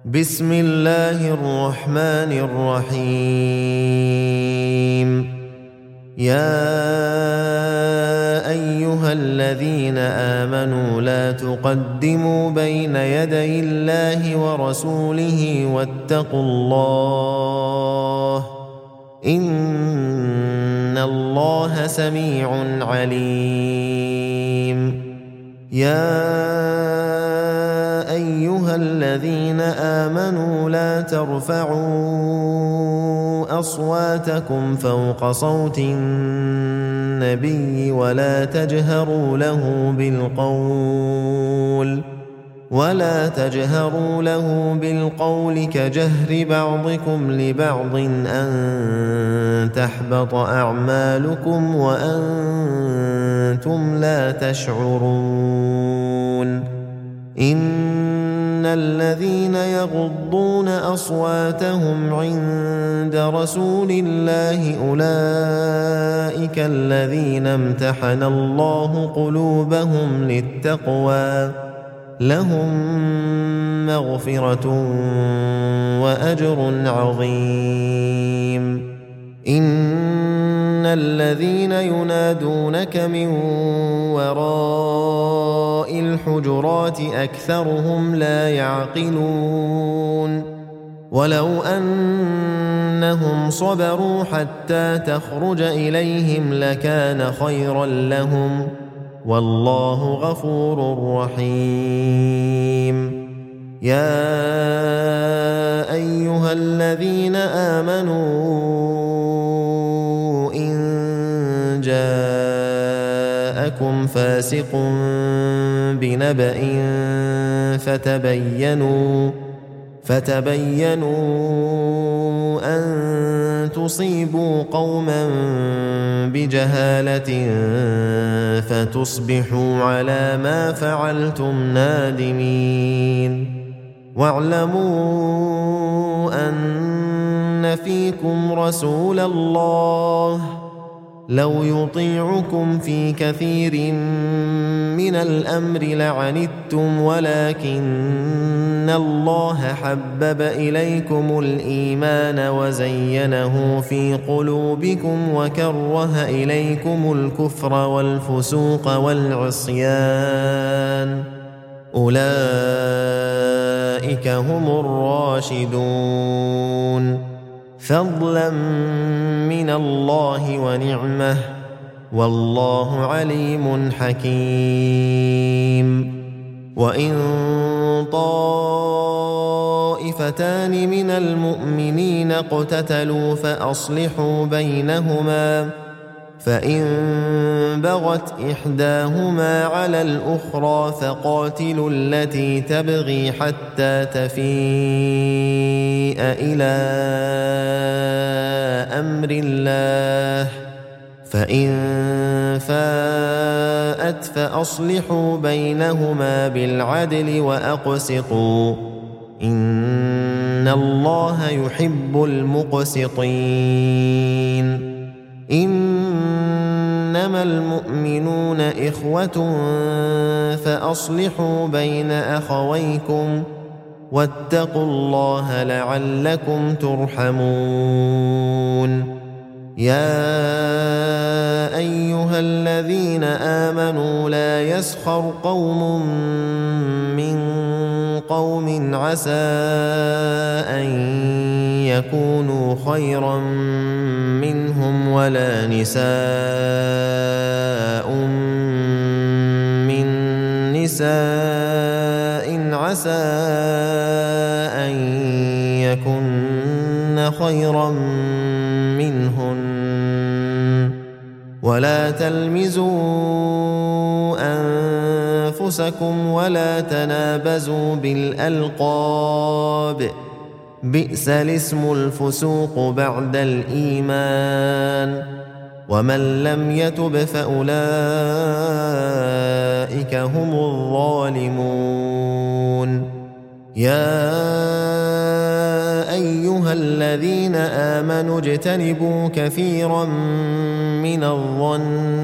بسم الله الرحمن الرحيم. يا أيها الذين آمنوا لا تقدموا بين يدي الله ورسوله واتقوا الله إن الله سميع عليم. يا أيها الذين آمنوا لا ترفعوا أصواتكم فوق صوت النبي ولا تجهروا له بالقول كجهر بعضكم لبعض أن تحبط أعمالكم وأنتم لا تشعرون. إن الذين يغضون أصواتهم عند رسول الله أولئك الذين امتحن الله قلوبهم للتقوى لهم مغفرة وأجر عظيم. إن الذين ينادونك من وراء الحجرات أكثرهم لا يعقلون. ولو أنهم صبروا حتى تخرج إليهم لكان خيرا لهم والله غفور رحيم. يا أيها الذين آمنوا إن جاءكم فاسق بنبأ فتبينوا أن تصيبوا قوما بجهالة فتصبحوا على ما فعلتم نادمين. واعلموا أن فيكم رسول الله لو يطيعكم في كثير من الأمر لعنتم ولكن الله حبب إليكم الإيمان وزينه في قلوبكم وكره إليكم الكفر والفسوق والعصيان أولئك هم الراشدون فضلا من الله ونعمه والله عليم حكيم. وإن طائفتان من المؤمنين اقتتلوا فأصلحوا بينهما فإن بغت إحداهما على الأخرى فقاتلوا التي تبغي حتى تفيء إلى أمر الله فإن فاءت فأصلحوا بينهما بالعدل وأقسطوا إن الله يحب المقسطين. إنما المؤمنون إخوة فأصلحوا بين أخويكم واتقوا الله لعلكم ترحمون. يا أيها الذين آمنوا لا يسخر قوم من قوم عسى أن يكونوا خيرا منهم ولا نساء من نساء عسى أن يكن خيرا منهن ولا تلمزوا أنفسكم ولا تنابزوا بالألقاب بئس الاسم الفسوق بعد الإيمان ومن لم يتب فأولئك هم الظالمون. يا أيها الذين آمنوا اجتنبوا كثيرا من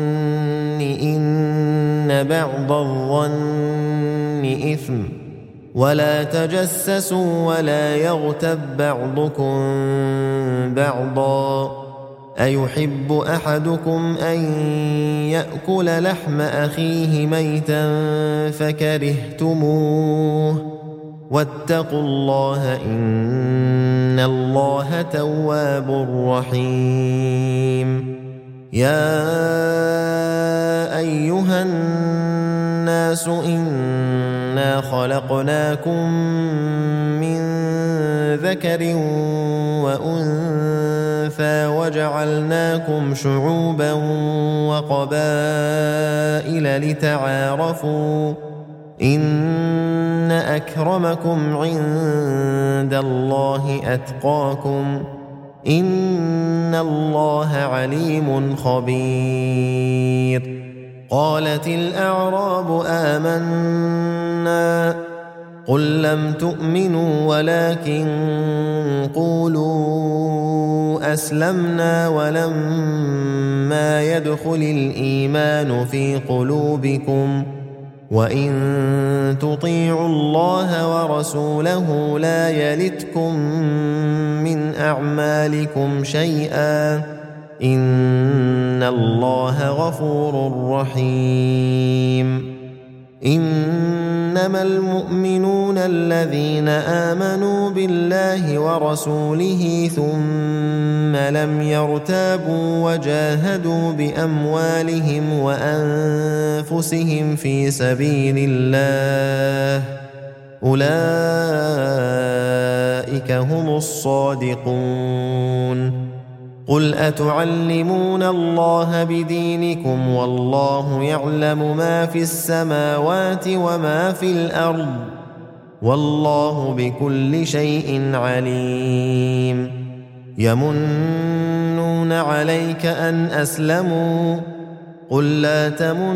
الظن إن بعض الظن إثم ولا تجسسوا ولا يغتب بعضكم بعضا أيحب أحدكم أن يأكل لحم أخيه ميتا فكرهتموه واتقوا الله إن الله تواب رحيم يا أيها الناس إنا خلقناكم من ذكر وأنثى وجعلناكم شعوبا وقبائل لتعارفوا إن أكرمكم عند الله أتقاكم إن الله عليم خبير قالت الأعراب آمنا قل لم تؤمنوا ولكن قولوا أسلمنا ولما يدخل الإيمان في قلوبكم وإن تطيعوا الله ورسوله لا يلتكم من أعمالكم شيئا إن الله غفور رحيم إنما المؤمنون الذين آمنوا بالله ورسوله ثم لم يرتابوا وجاهدوا بأموالهم وأنفسهم في سبيل الله أولئك هم الصادقون قل أتعلمون الله بدينكم والله يعلم ما في السماوات وما في الأرض والله بكل شيء عليم يمنون عليك أن أسلموا قل لا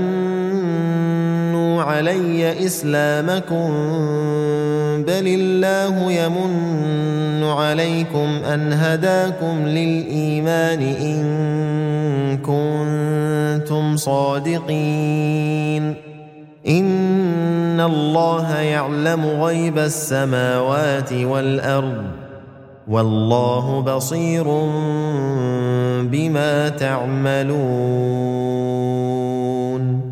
تمنوا علي إسلامكم بل الله يمن عليكم أن هداكم للإيمان إن كنتم صادقين إن الله يعلم غيب السماوات والأرض والله بصير بما تعملون